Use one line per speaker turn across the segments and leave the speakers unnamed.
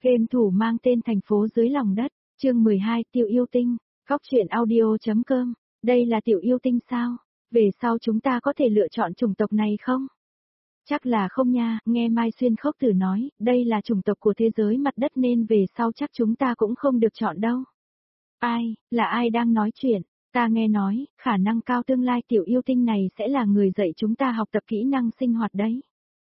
Game thủ mang tên thành phố dưới lòng đất, chương 12 Tiểu Yêu Tinh, Góc truyện audio.com, đây là Tiểu Yêu Tinh sao? Về sau chúng ta có thể lựa chọn chủng tộc này không? Chắc là không nha, nghe Mai Xuyên Khốc Tử nói, đây là chủng tộc của thế giới mặt đất nên về sau chắc chúng ta cũng không được chọn đâu. Ai, là ai đang nói chuyện? Ta nghe nói, khả năng cao tương lai Tiểu Yêu Tinh này sẽ là người dạy chúng ta học tập kỹ năng sinh hoạt đấy.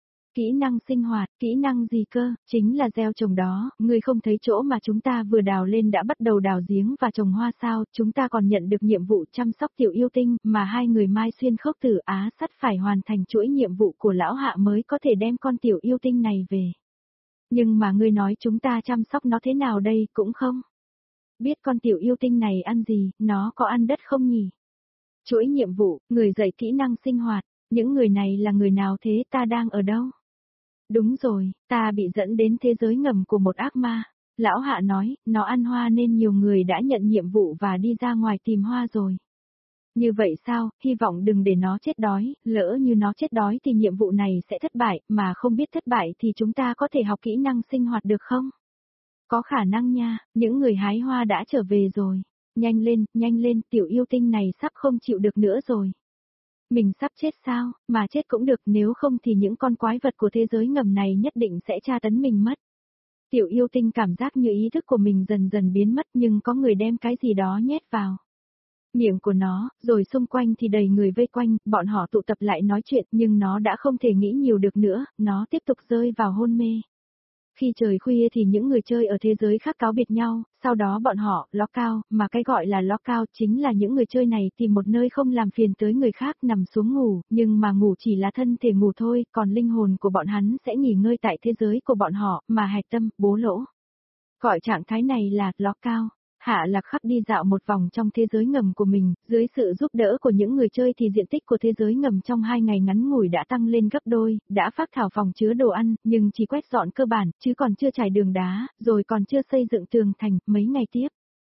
Kỹ năng sinh hoạt, kỹ năng gì cơ, chính là gieo trồng đó, ngươi không thấy chỗ mà chúng ta vừa đào lên đã bắt đầu đào giếng và trồng hoa sao, chúng ta còn nhận được nhiệm vụ chăm sóc Tiểu Yêu Tinh, mà hai người Mai Xuyên Khốc Tử Á Sắt phải hoàn thành chuỗi nhiệm vụ của lão hạ mới có thể đem con Tiểu Yêu Tinh này về. Nhưng mà ngươi nói chúng ta chăm sóc nó thế nào đây, cũng không biết con Tiểu Yêu Tinh này ăn gì, nó có ăn đất không nhỉ? Chuỗi nhiệm vụ, người dạy kỹ năng sinh hoạt, những người này là người nào thế, ta đang ở đâu? Đúng rồi, ta bị dẫn đến thế giới ngầm của một ác ma. Lão Hạ nói, nó ăn hoa nên nhiều người đã nhận nhiệm vụ và đi ra ngoài tìm hoa rồi. Như vậy sao, hy vọng đừng để nó chết đói, lỡ như nó chết đói thì nhiệm vụ này sẽ thất bại, mà không biết thất bại thì chúng ta có thể học kỹ năng sinh hoạt được không? Có khả năng nha, những người hái hoa đã trở về rồi. Nhanh lên, Tiểu Yêu Tinh này sắp không chịu được nữa rồi. Mình sắp chết sao, mà chết cũng được, nếu không thì những con quái vật của thế giới ngầm này nhất định sẽ tra tấn mình mất. Tiểu Yêu Tinh cảm giác như ý thức của mình dần dần biến mất nhưng có người đem cái gì đó nhét vào miệng của nó, rồi xung quanh thì đầy người vây quanh, bọn họ tụ tập lại nói chuyện nhưng nó đã không thể nghĩ nhiều được nữa, nó tiếp tục rơi vào hôn mê. Khi trời khuya thì những người chơi ở thế giới khác cáo biệt nhau, sau đó bọn họ lockout, mà cái gọi là lockout chính là những người chơi này tìm một nơi không làm phiền tới người khác nằm xuống ngủ, nhưng mà ngủ chỉ là thân thể ngủ thôi, còn linh hồn của bọn hắn sẽ nghỉ ngơi tại thế giới của bọn họ, mà hạch tâm, bố lỗ. Gọi trạng thái này là lockout. Hạ Lạc Khắc đi dạo một vòng trong thế giới ngầm của mình, dưới sự giúp đỡ của những người chơi thì diện tích của thế giới ngầm trong 2 ngày ngắn ngủi đã tăng lên gấp đôi, đã phát thảo phòng chứa đồ ăn, nhưng chỉ quét dọn cơ bản, chứ còn chưa trải đường đá, rồi còn chưa xây dựng tường thành, mấy ngày tiếp.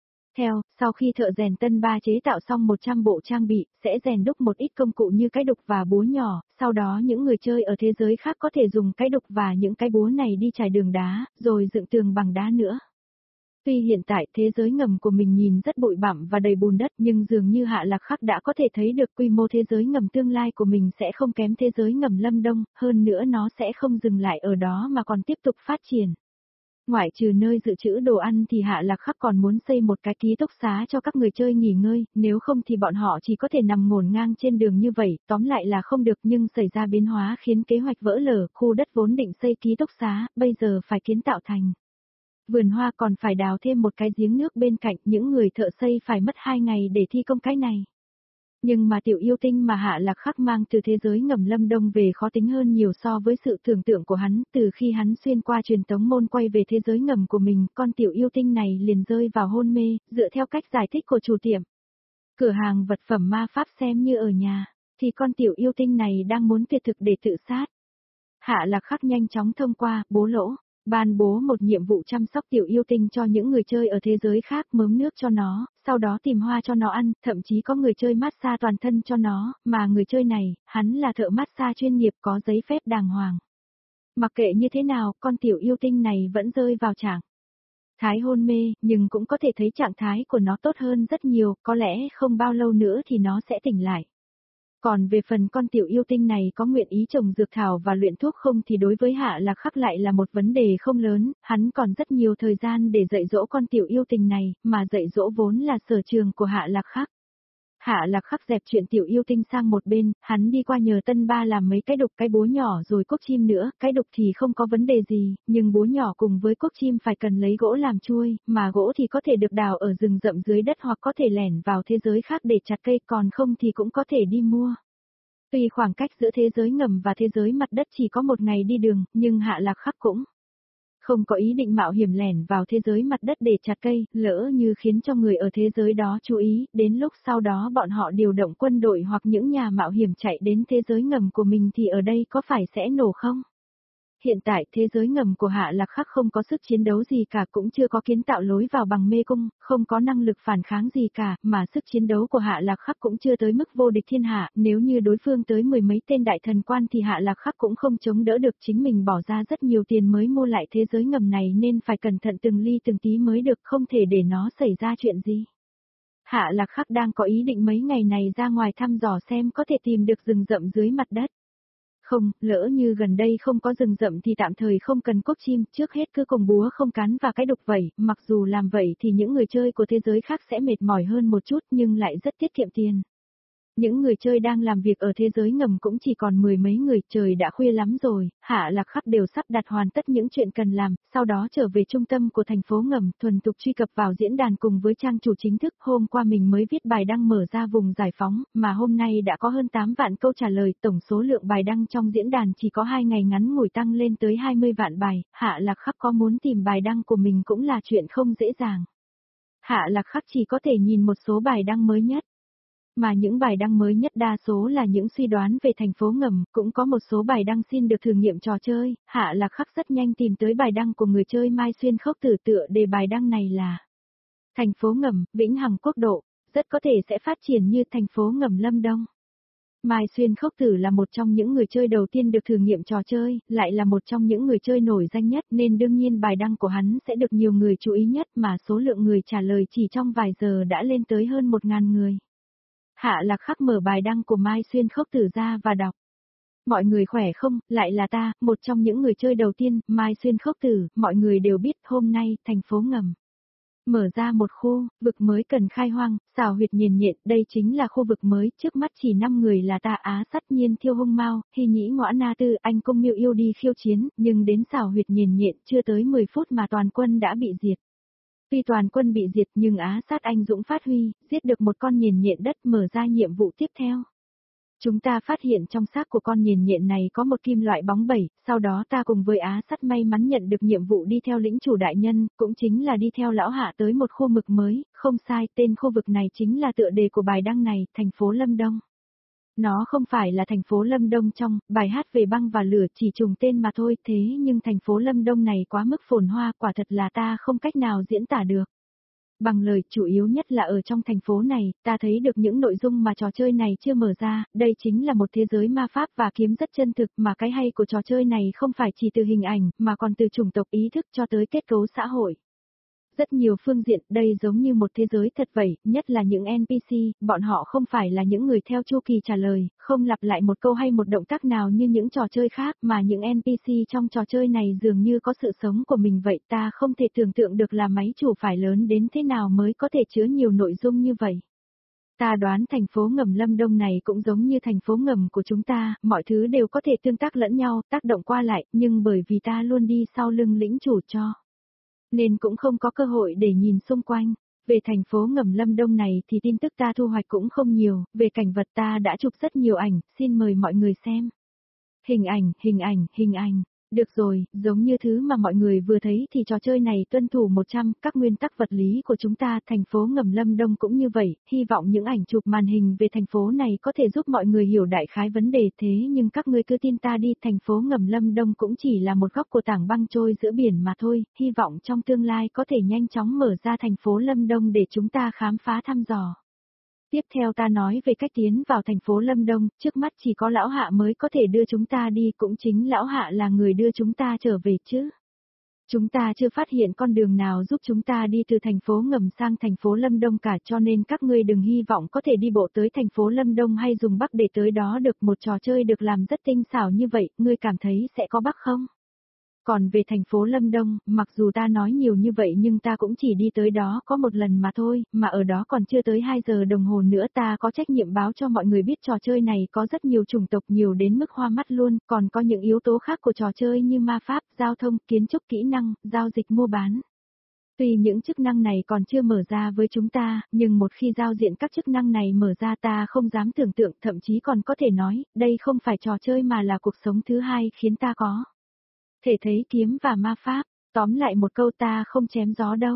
Sau khi thợ rèn tân ba chế tạo xong 100 bộ trang bị, sẽ rèn đúc một ít công cụ như cái đục và búa nhỏ, sau đó những người chơi ở thế giới khác có thể dùng cái đục và những cái búa này đi trải đường đá, rồi dựng tường bằng đá nữa. Tuy hiện tại thế giới ngầm của mình nhìn rất bụi bặm và đầy bùn đất nhưng dường như Hạ Lạc Khắc đã có thể thấy được quy mô thế giới ngầm tương lai của mình sẽ không kém thế giới ngầm Lâm Đông, hơn nữa nó sẽ không dừng lại ở đó mà còn tiếp tục phát triển. Ngoại trừ nơi dự trữ đồ ăn thì Hạ Lạc Khắc còn muốn xây một cái ký túc xá cho các người chơi nghỉ ngơi, nếu không thì bọn họ chỉ có thể nằm ngổn ngang trên đường như vậy, tóm lại là không được nhưng xảy ra biến hóa khiến kế hoạch vỡ lở, khu đất vốn định xây ký túc xá, bây giờ phải kiến tạo thành vườn hoa, còn phải đào thêm một cái giếng nước bên cạnh, những người thợ xây phải mất 2 ngày để thi công cái này. Nhưng mà Tiểu Yêu Tinh mà Hạ Lạc Khắc mang từ thế giới ngầm Lâm Đông về khó tính hơn nhiều so với sự tưởng tượng của hắn, từ khi hắn xuyên qua truyền tống môn quay về thế giới ngầm của mình, con Tiểu Yêu Tinh này liền rơi vào hôn mê, dựa theo cách giải thích của chủ tiệm cửa hàng vật phẩm ma pháp xem như ở nhà, thì con Tiểu Yêu Tinh này đang muốn tuyệt thực để tự sát. Hạ Lạc Khắc nhanh chóng thông qua, bố lỗ. Ban bố một nhiệm vụ chăm sóc Tiểu Yêu Tinh cho những người chơi ở thế giới khác, mớm nước cho nó, sau đó tìm hoa cho nó ăn, thậm chí có người chơi massage toàn thân cho nó, mà người chơi này, hắn là thợ massage chuyên nghiệp có giấy phép đàng hoàng. Mặc kệ như thế nào, con Tiểu Yêu Tinh này vẫn rơi vào trạng thái hôn mê, nhưng cũng có thể thấy trạng thái của nó tốt hơn rất nhiều, có lẽ không bao lâu nữa thì nó sẽ tỉnh lại. Còn về phần con Tiểu Yêu Tinh này có nguyện ý trồng dược thảo và luyện thuốc không thì đối với Hạ Lạc Khắc lại là một vấn đề không lớn, hắn còn rất nhiều thời gian để dạy dỗ con Tiểu Yêu Tinh này, mà dạy dỗ vốn là sở trường của Hạ Lạc Khắc. Hạ Lạc Khắc dẹp chuyện Tiểu Yêu Tinh sang một bên, hắn đi qua nhờ tân ba làm mấy cái đục cái búa nhỏ rồi cốc chim nữa, cái đục thì không có vấn đề gì, nhưng búa nhỏ cùng với cốc chim phải cần lấy gỗ làm chuôi, mà gỗ thì có thể được đào ở rừng rậm dưới đất hoặc có thể lẻn vào thế giới khác để chặt cây, còn không thì cũng có thể đi mua. Tuy khoảng cách giữa thế giới ngầm và thế giới mặt đất chỉ có 1 ngày đi đường, nhưng Hạ Lạc Khắc cũng không có ý định mạo hiểm lẻn vào thế giới mặt đất để chặt cây, lỡ như khiến cho người ở thế giới đó chú ý, đến lúc sau đó bọn họ điều động quân đội hoặc những nhà mạo hiểm chạy đến thế giới ngầm của mình thì ở đây có phải sẽ nổ không? Hiện tại thế giới ngầm của Hạ Lạc Khắc không có sức chiến đấu gì cả, cũng chưa có kiến tạo lối vào bằng mê cung, không có năng lực phản kháng gì cả, mà sức chiến đấu của Hạ Lạc Khắc cũng chưa tới mức vô địch thiên hạ, nếu như đối phương tới mười mấy tên đại thần quan thì Hạ Lạc Khắc cũng không chống đỡ được, chính mình bỏ ra rất nhiều tiền mới mua lại thế giới ngầm này nên phải cẩn thận từng ly từng tí mới được, không thể để nó xảy ra chuyện gì. Hạ Lạc Khắc đang có ý định mấy ngày này ra ngoài thăm dò xem có thể tìm được rừng rậm dưới mặt đất. Không, lỡ như gần đây không có rừng rậm thì tạm thời không cần cốc chim, trước hết cứ cùng búa không cán và cái đục vậy, mặc dù làm vậy thì những người chơi của thế giới khác sẽ mệt mỏi hơn một chút nhưng lại rất tiết kiệm tiền. Những người chơi đang làm việc ở thế giới ngầm cũng chỉ còn mười mấy người, trời đã khuya lắm rồi, Hạ Lạc Khắc đều sắp đặt hoàn tất những chuyện cần làm, sau đó trở về trung tâm của thành phố ngầm, thuần thục truy cập vào diễn đàn cùng với trang chủ chính thức. Hôm qua mình mới viết bài đăng mở ra vùng giải phóng, mà hôm nay đã có hơn 8 vạn câu trả lời, tổng số lượng bài đăng trong diễn đàn chỉ có 2 ngày ngắn ngủi tăng lên tới 20 vạn bài, Hạ Lạc Khắc có muốn tìm bài đăng của mình cũng là chuyện không dễ dàng. Hạ Lạc Khắc chỉ có thể nhìn một số bài đăng mới nhất. Mà những bài đăng mới nhất đa số là những suy đoán về thành phố ngầm, cũng có một số bài đăng xin được thử nghiệm trò chơi. Hạ Lạc Khắc rất nhanh tìm tới bài đăng của người chơi Mai Xuyên Khốc Tử, tựa đề bài đăng này là thành phố ngầm, vĩnh hằng quốc độ, rất có thể sẽ phát triển như thành phố ngầm Lâm Đông. Mai Xuyên Khốc Tử là một trong những người chơi đầu tiên được thử nghiệm trò chơi, lại là một trong những người chơi nổi danh nhất nên đương nhiên bài đăng của hắn sẽ được nhiều người chú ý nhất, mà số lượng người trả lời chỉ trong vài giờ đã lên tới hơn 1.000 người. Hạ Lạc Khắc mở bài đăng của Mai Xuyên Khốc Tử ra và đọc. Mọi người khỏe không, lại là ta, một trong những người chơi đầu tiên, Mai Xuyên Khốc Tử, mọi người đều biết hôm nay, thành phố ngầm. Mở ra một khu, vực mới cần khai hoang, xào huyệt nghiền nhện, đây chính là khu vực mới, trước mắt chỉ 5 người là ta Á Sắt Nhiên Thiêu Hung Mao, Hy Nhĩ Ngõa Na Tư, anh Cung Miêu Yêu đi khiêu chiến, nhưng đến xào huyệt nghiền nhện chưa tới 10 phút mà toàn quân đã bị diệt. Tuy toàn quân bị diệt nhưng Á Sát anh dũng phát huy, giết được một con nhện nhện đất, mở ra nhiệm vụ tiếp theo. Chúng ta phát hiện trong xác của con nhện nhện này có một kim loại bóng bẩy, sau đó ta cùng với Á Sát may mắn nhận được nhiệm vụ đi theo lĩnh chủ đại nhân, cũng chính là đi theo lão Hạ tới một khu vực mới, không sai, tên khu vực này chính là tựa đề của bài đăng này, thành phố Lâm Đông. Nó không phải là thành phố Lâm Đông trong bài hát về băng và lửa, chỉ trùng tên mà thôi, thế nhưng thành phố Lâm Đông này quá mức phồn hoa, quả thật là ta không cách nào diễn tả được. Bằng lời, chủ yếu nhất là ở trong thành phố này, ta thấy được những nội dung mà trò chơi này chưa mở ra, đây chính là một thế giới ma pháp và kiếm rất chân thực, mà cái hay của trò chơi này không phải chỉ từ hình ảnh, mà còn từ chủng tộc ý thức cho tới kết cấu xã hội. Rất nhiều phương diện, đây giống như một thế giới thật vậy, nhất là những NPC, bọn họ không phải là những người theo chu kỳ trả lời, không lặp lại một câu hay một động tác nào như những trò chơi khác, mà những NPC trong trò chơi này dường như có sự sống của mình vậy, ta không thể tưởng tượng được là máy chủ phải lớn đến thế nào mới có thể chứa nhiều nội dung như vậy. Ta đoán thành phố ngầm Lâm Đông này cũng giống như thành phố ngầm của chúng ta, mọi thứ đều có thể tương tác lẫn nhau, tác động qua lại, nhưng bởi vì ta luôn đi sau lưng lĩnh chủ cho, nên cũng không có cơ hội để nhìn xung quanh. Về thành phố ngầm Lâm Đông này thì tin tức ta thu hoạch cũng không nhiều, về cảnh vật ta đã chụp rất nhiều ảnh, xin mời mọi người xem. Hình ảnh. Được rồi, giống như thứ mà mọi người vừa thấy thì trò chơi này tuân thủ 100 các nguyên tắc vật lý của chúng ta, thành phố ngầm Lâm Đông cũng như vậy, hy vọng những ảnh chụp màn hình về thành phố này có thể giúp mọi người hiểu đại khái vấn đề, thế nhưng các ngươi cứ tin ta đi, thành phố ngầm Lâm Đông cũng chỉ là một góc của tảng băng trôi giữa biển mà thôi, hy vọng trong tương lai có thể nhanh chóng mở ra thành phố Lâm Đông để chúng ta khám phá thăm dò. Tiếp theo ta nói về cách tiến vào thành phố Lâm Đông, trước mắt chỉ có lão Hạ mới có thể đưa chúng ta đi, cũng chính lão Hạ là người đưa chúng ta trở về chứ. Chúng ta chưa phát hiện con đường nào giúp chúng ta đi từ thành phố ngầm sang thành phố Lâm Đông cả, cho nên các ngươi đừng hy vọng có thể đi bộ tới thành phố Lâm Đông hay dùng bắc để tới đó được, một trò chơi được làm rất tinh xảo như vậy, ngươi cảm thấy sẽ có bắc không? Còn về thành phố Lâm Đông, mặc dù ta nói nhiều như vậy nhưng ta cũng chỉ đi tới đó có một lần mà thôi, mà ở đó còn chưa tới 2 giờ đồng hồ nữa, ta có trách nhiệm báo cho mọi người biết trò chơi này có rất nhiều chủng tộc, nhiều đến mức hoa mắt luôn, còn có những yếu tố khác của trò chơi như ma pháp, giao thông, kiến trúc, kỹ năng, giao dịch mua bán. Tuy những chức năng này còn chưa mở ra với chúng ta, nhưng một khi giao diện các chức năng này mở ra ta không dám tưởng tượng, thậm chí còn có thể nói, đây không phải trò chơi mà là cuộc sống thứ hai khiến ta có thể thấy kiếm và ma pháp. Tóm lại một câu, ta không chém gió đâu.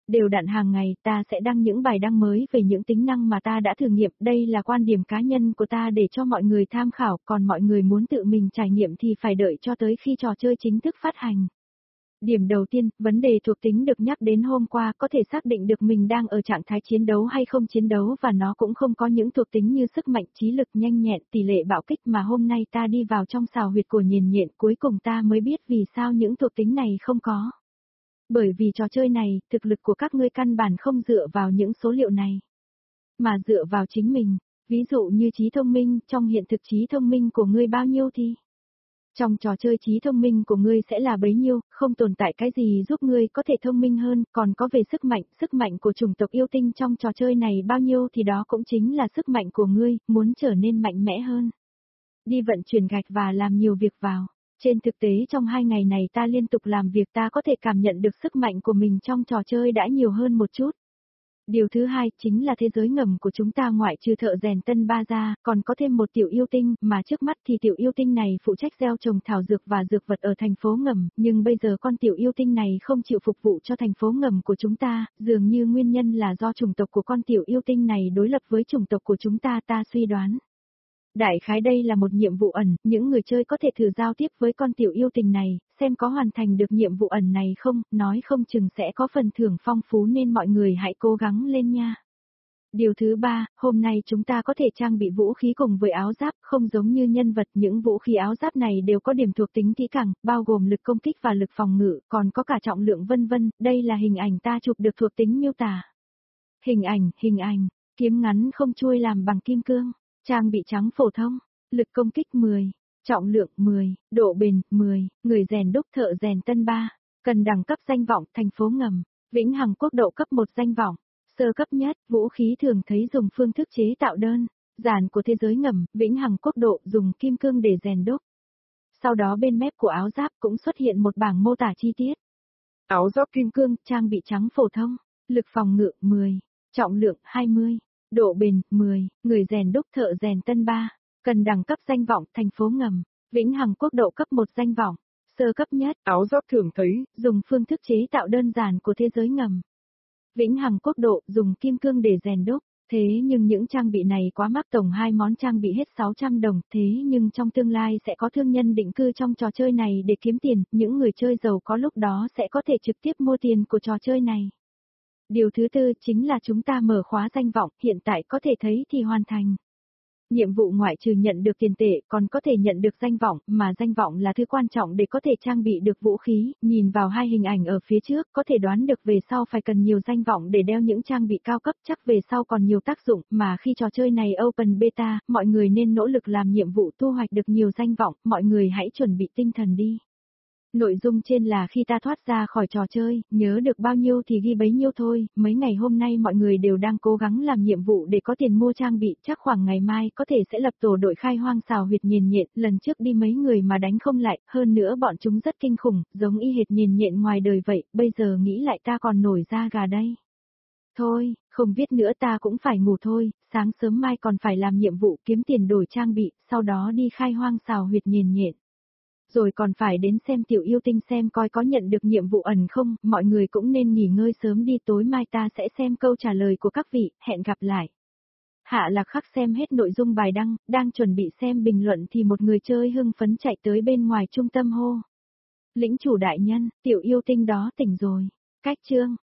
Đều đặn hàng ngày ta sẽ đăng những bài đăng mới về những tính năng mà ta đã thử nghiệm. Đây là quan điểm cá nhân của ta để cho mọi người tham khảo, còn mọi người muốn tự mình trải nghiệm thì phải đợi cho tới khi trò chơi chính thức phát hành. Điểm đầu tiên, vấn đề thuộc tính được nhắc đến hôm qua có thể xác định được mình đang ở trạng thái chiến đấu hay không chiến đấu, và nó cũng không có những thuộc tính như sức mạnh, trí lực, nhanh nhẹn, tỷ lệ bạo kích mà hôm nay ta đi vào trong xào huyệt của Nhiền Nhện cuối cùng ta mới biết vì sao những thuộc tính này không có. Bởi vì trò chơi này, thực lực của các ngươi căn bản không dựa vào những số liệu này, mà dựa vào chính mình. Ví dụ như trí thông minh, trong hiện thực trí thông minh của ngươi bao nhiêu thì trong trò chơi trí thông minh của ngươi sẽ là bấy nhiêu, không tồn tại cái gì giúp ngươi có thể thông minh hơn, còn có về sức mạnh của chủng tộc yêu tinh trong trò chơi này bao nhiêu thì đó cũng chính là sức mạnh của ngươi, muốn trở nên mạnh mẽ hơn. Đi vận chuyển gạch và làm nhiều việc vào. Trên thực tế trong 2 ngày này ta liên tục làm việc, ta có thể cảm nhận được sức mạnh của mình trong trò chơi đã nhiều hơn một chút. Điều thứ hai chính là thế giới ngầm của chúng ta, ngoại trừ thợ rèn Tân Ba ra, còn có thêm một tiểu yêu tinh, mà trước mắt thì tiểu yêu tinh này phụ trách gieo trồng thảo dược và dược vật ở thành phố ngầm, nhưng bây giờ con tiểu yêu tinh này không chịu phục vụ cho thành phố ngầm của chúng ta, dường như nguyên nhân là do chủng tộc của con tiểu yêu tinh này đối lập với chủng tộc của chúng ta, ta suy đoán. Đại khái đây là một nhiệm vụ ẩn, những người chơi có thể thử giao tiếp với con tiểu yêu tinh này, xem có hoàn thành được nhiệm vụ ẩn này không, nói không chừng sẽ có phần thưởng phong phú nên mọi người hãy cố gắng lên nha. Điều thứ ba, hôm nay chúng ta có thể trang bị vũ khí cùng với áo giáp, không giống như nhân vật, những vũ khí áo giáp này đều có điểm thuộc tính kỹ càng, bao gồm lực công kích và lực phòng ngự, còn có cả trọng lượng vân vân, đây là hình ảnh ta chụp được thuộc tính miêu tả. Hình ảnh, kiếm ngắn không chuôi làm bằng kim cương. Trang bị trắng phổ thông, lực công kích 10, trọng lượng 10, độ bền 10, người rèn đúc thợ rèn Tân Ba, cần đẳng cấp danh vọng thành phố ngầm, vĩnh hằng quốc độ cấp 1 danh vọng, sơ cấp nhất, vũ khí thường thấy dùng phương thức chế tạo đơn, giản của thế giới ngầm, vĩnh hằng quốc độ dùng kim cương để rèn đúc. Sau đó bên mép của áo giáp cũng xuất hiện một bảng mô tả chi tiết. Áo giáp kim cương, trang bị trắng phổ thông, lực phòng ngự 10, trọng lượng 20. Độ bền 10, người rèn đúc thợ rèn Tân Ba, cần đẳng cấp danh vọng thành phố ngầm, vĩnh hằng quốc độ cấp 1 danh vọng, sơ cấp nhất, áo giáp thường thấy, dùng phương thức chế tạo đơn giản của thế giới ngầm. Vĩnh hằng quốc độ dùng kim cương để rèn đúc, thế nhưng những trang bị này quá mắc, tổng 2 món trang bị hết 600 đồng, thế nhưng trong tương lai sẽ có thương nhân định cư trong trò chơi này để kiếm tiền, những người chơi giàu có lúc đó sẽ có thể trực tiếp mua tiền của trò chơi này. Điều thứ tư chính là chúng ta mở khóa danh vọng, hiện tại có thể thấy thì hoàn thành. Nhiệm vụ ngoại trừ nhận được tiền tệ còn có thể nhận được danh vọng, mà danh vọng là thứ quan trọng để có thể trang bị được vũ khí, nhìn vào 2 hình ảnh ở phía trước có thể đoán được về sau phải cần nhiều danh vọng để đeo những trang bị cao cấp, chắc về sau còn nhiều tác dụng, mà khi trò chơi này open beta, mọi người nên nỗ lực làm nhiệm vụ thu hoạch được nhiều danh vọng, mọi người hãy chuẩn bị tinh thần đi. Nội dung trên là khi ta thoát ra khỏi trò chơi, nhớ được bao nhiêu thì ghi bấy nhiêu thôi, mấy ngày hôm nay mọi người đều đang cố gắng làm nhiệm vụ để có tiền mua trang bị, chắc khoảng ngày mai có thể sẽ lập tổ đội khai hoang xào huyệt Nhiền Nhện, lần trước đi mấy người mà đánh không lại, hơn nữa bọn chúng rất kinh khủng, giống y hệt Nhiền Nhện ngoài đời vậy, bây giờ nghĩ lại ta còn nổi da gà đây. Thôi, không viết nữa ta cũng phải ngủ thôi, sáng sớm mai còn phải làm nhiệm vụ kiếm tiền đổi trang bị, sau đó đi khai hoang xào huyệt Nhiền Nhện. Rồi còn phải đến xem tiểu yêu tinh xem coi có nhận được nhiệm vụ ẩn không, mọi người cũng nên nghỉ ngơi sớm đi, tối mai ta sẽ xem câu trả lời của các vị, hẹn gặp lại. Hạ Lạc Khắc xem hết nội dung bài đăng, đang chuẩn bị xem bình luận thì một người chơi hưng phấn chạy tới bên ngoài trung tâm hô. Lĩnh chủ đại nhân, tiểu yêu tinh đó tỉnh rồi. Cách chương.